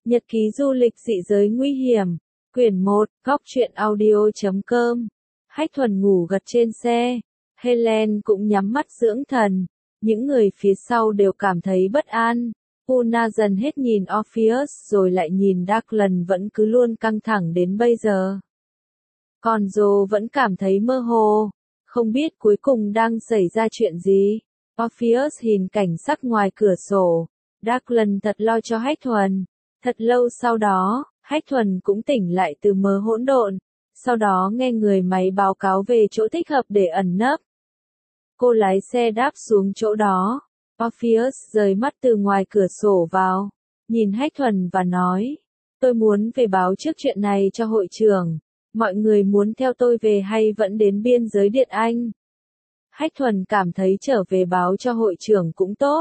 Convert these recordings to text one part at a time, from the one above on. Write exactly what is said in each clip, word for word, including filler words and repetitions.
Nhật ký du lịch dị giới nguy hiểm, quyển một, góc truyện audio chấm com. Hách Thuần ngủ gật trên xe, Helen cũng nhắm mắt dưỡng thần, những người phía sau đều cảm thấy bất an. Puna dần hết nhìn Orpheus rồi lại nhìn Declan vẫn cứ luôn căng thẳng đến bây giờ. Còn Joe vẫn cảm thấy mơ hồ, không biết cuối cùng đang xảy ra chuyện gì. Orpheus nhìn cảnh sắc ngoài cửa sổ, Declan thật lo cho Hách Thuần. Thật lâu sau đó, Hách Thuần cũng tỉnh lại từ mơ hỗn độn, sau đó nghe người máy báo cáo về chỗ thích hợp để ẩn nấp. Cô lái xe đáp xuống chỗ đó. Orpheus rời mắt từ ngoài cửa sổ vào, nhìn Hách Thuần và nói, tôi muốn về báo trước chuyện này cho hội trưởng, mọi người muốn theo tôi về hay vẫn đến biên giới Điện Anh? Hách Thuần cảm thấy trở về báo cho hội trưởng cũng tốt.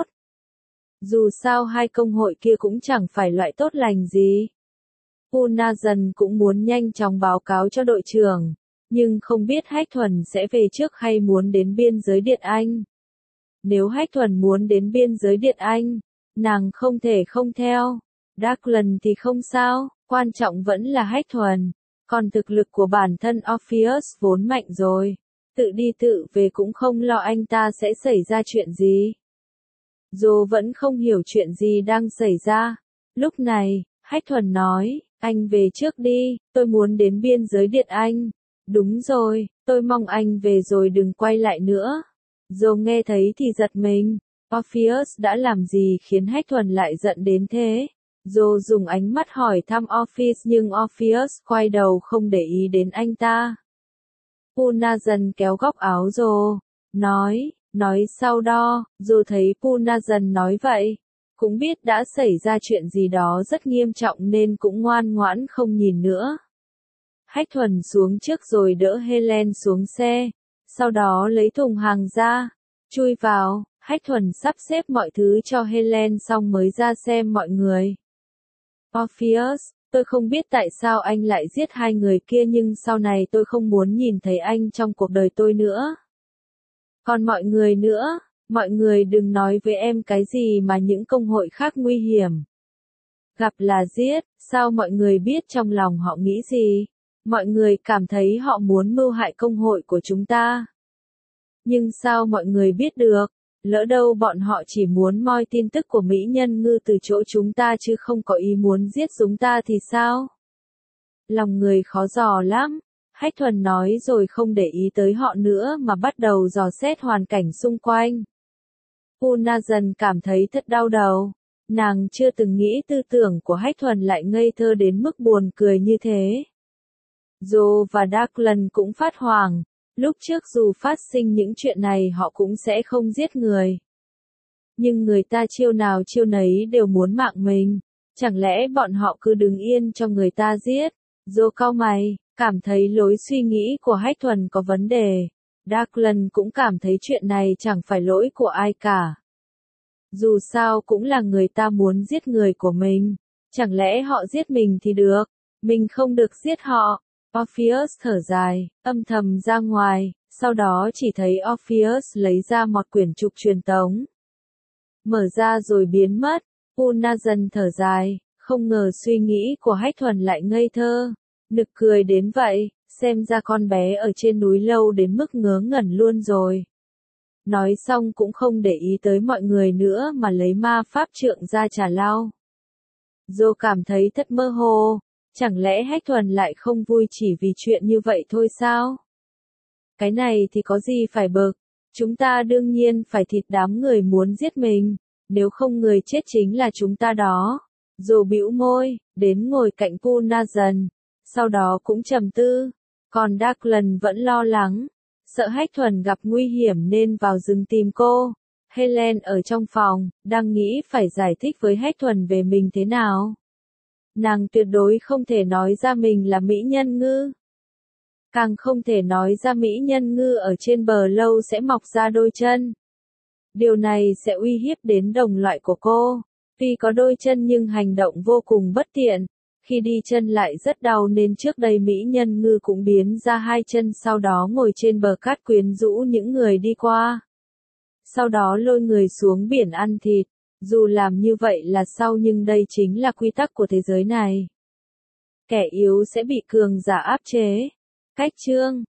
Dù sao hai công hội kia cũng chẳng phải loại tốt lành gì. Puna dần cũng muốn nhanh chóng báo cáo cho đội trưởng, nhưng không biết Hách Thuần sẽ về trước hay muốn đến biên giới Điện Anh. Nếu Hách Thuần muốn đến biên giới Điện Anh, nàng không thể không theo. Declan thì không sao, quan trọng vẫn là Hách Thuần, còn thực lực của bản thân Orpheus vốn mạnh rồi, tự đi tự về cũng không lo anh ta sẽ xảy ra chuyện gì. Joe vẫn không hiểu chuyện gì đang xảy ra. Lúc này, Hách Thuần nói, anh về trước đi, tôi muốn đến biên giới Điện Anh. Đúng rồi, tôi mong anh về rồi đừng quay lại nữa. Joe nghe thấy thì giật mình. Orpheus đã làm gì khiến Hách Thuần lại giận đến thế? Joe dùng ánh mắt hỏi thăm Orpheus nhưng Orpheus quay đầu không để ý đến anh ta. Puna dần kéo góc áo Joe, nói, nói sau đó, Joe thấy Puna dần nói vậy, cũng biết đã xảy ra chuyện gì đó rất nghiêm trọng nên cũng ngoan ngoãn không nhìn nữa. Hách Thuần xuống trước rồi đỡ Helen xuống xe, sau đó lấy thùng hàng ra, chui vào. Hách Thuần sắp xếp mọi thứ cho Helen xong mới ra xem mọi người. Orpheus, tôi không biết tại sao anh lại giết hai người kia nhưng sau này tôi không muốn nhìn thấy anh trong cuộc đời tôi nữa. Còn mọi người nữa, mọi người đừng nói với em cái gì mà những công hội khác nguy hiểm. Gặp là giết, sao mọi người biết trong lòng họ nghĩ gì? Mọi người cảm thấy họ muốn mưu hại công hội của chúng ta. Nhưng sao mọi người biết được? Lỡ đâu bọn họ chỉ muốn moi tin tức của mỹ nhân ngư từ chỗ chúng ta chứ không có ý muốn giết chúng ta thì sao? Lòng người khó dò lắm. Hách Thuần nói rồi không để ý tới họ nữa mà bắt đầu dò xét hoàn cảnh xung quanh. Puna dần cảm thấy thật đau đầu. Nàng chưa từng nghĩ tư tưởng của Hách Thuần lại ngây thơ đến mức buồn cười như thế. Joe và Declan cũng phát hoảng. Lúc trước dù phát sinh những chuyện này họ cũng sẽ không giết người. Nhưng người ta chiêu nào chiêu nấy đều muốn mạng mình. Chẳng lẽ bọn họ cứ đứng yên cho người ta giết? Joe cau mày, cảm thấy lối suy nghĩ của Hách Thuần có vấn đề. Declan cũng cảm thấy chuyện này chẳng phải lỗi của ai cả. Dù sao cũng là người ta muốn giết người của mình. Chẳng lẽ họ giết mình thì được, mình không được giết họ. Orpheus thở dài, âm thầm ra ngoài, sau đó chỉ thấy Orpheus lấy ra một quyển trục truyền tống. Mở ra rồi biến mất. Puna dần thở dài, không ngờ suy nghĩ của Hách Thuần lại ngây thơ. Nực cười đến vậy, xem ra con bé ở trên núi lâu đến mức ngớ ngẩn luôn rồi. Nói xong cũng không để ý tới mọi người nữa mà lấy ma pháp trượng ra trả lao. Joe cảm thấy thật mơ hồ. Chẳng lẽ Hách Thuần lại không vui chỉ vì chuyện như vậy thôi sao? Cái này thì có gì phải bực, chúng ta đương nhiên phải thịt đám người muốn giết mình, nếu không người chết chính là chúng ta đó. Dù bĩu môi, đến ngồi cạnh Puna dần, sau đó cũng trầm tư, còn Declan vẫn lo lắng, sợ Hách Thuần gặp nguy hiểm nên vào rừng tìm cô. Helen ở trong phòng, đang nghĩ phải giải thích với Hách Thuần về mình thế nào. Nàng tuyệt đối không thể nói ra mình là mỹ nhân ngư. Càng không thể nói ra mỹ nhân ngư ở trên bờ lâu sẽ mọc ra đôi chân. Điều này sẽ uy hiếp đến đồng loại của cô. Tuy có đôi chân nhưng hành động vô cùng bất tiện. Khi đi chân lại rất đau nên trước đây mỹ nhân ngư cũng biến ra hai chân sau đó ngồi trên bờ cát quyến rũ những người đi qua. Sau đó lôi người xuống biển ăn thịt. Dù làm như vậy là sau nhưng đây chính là quy tắc của thế giới này. Kẻ yếu sẽ bị cường giả áp chế. Cách chương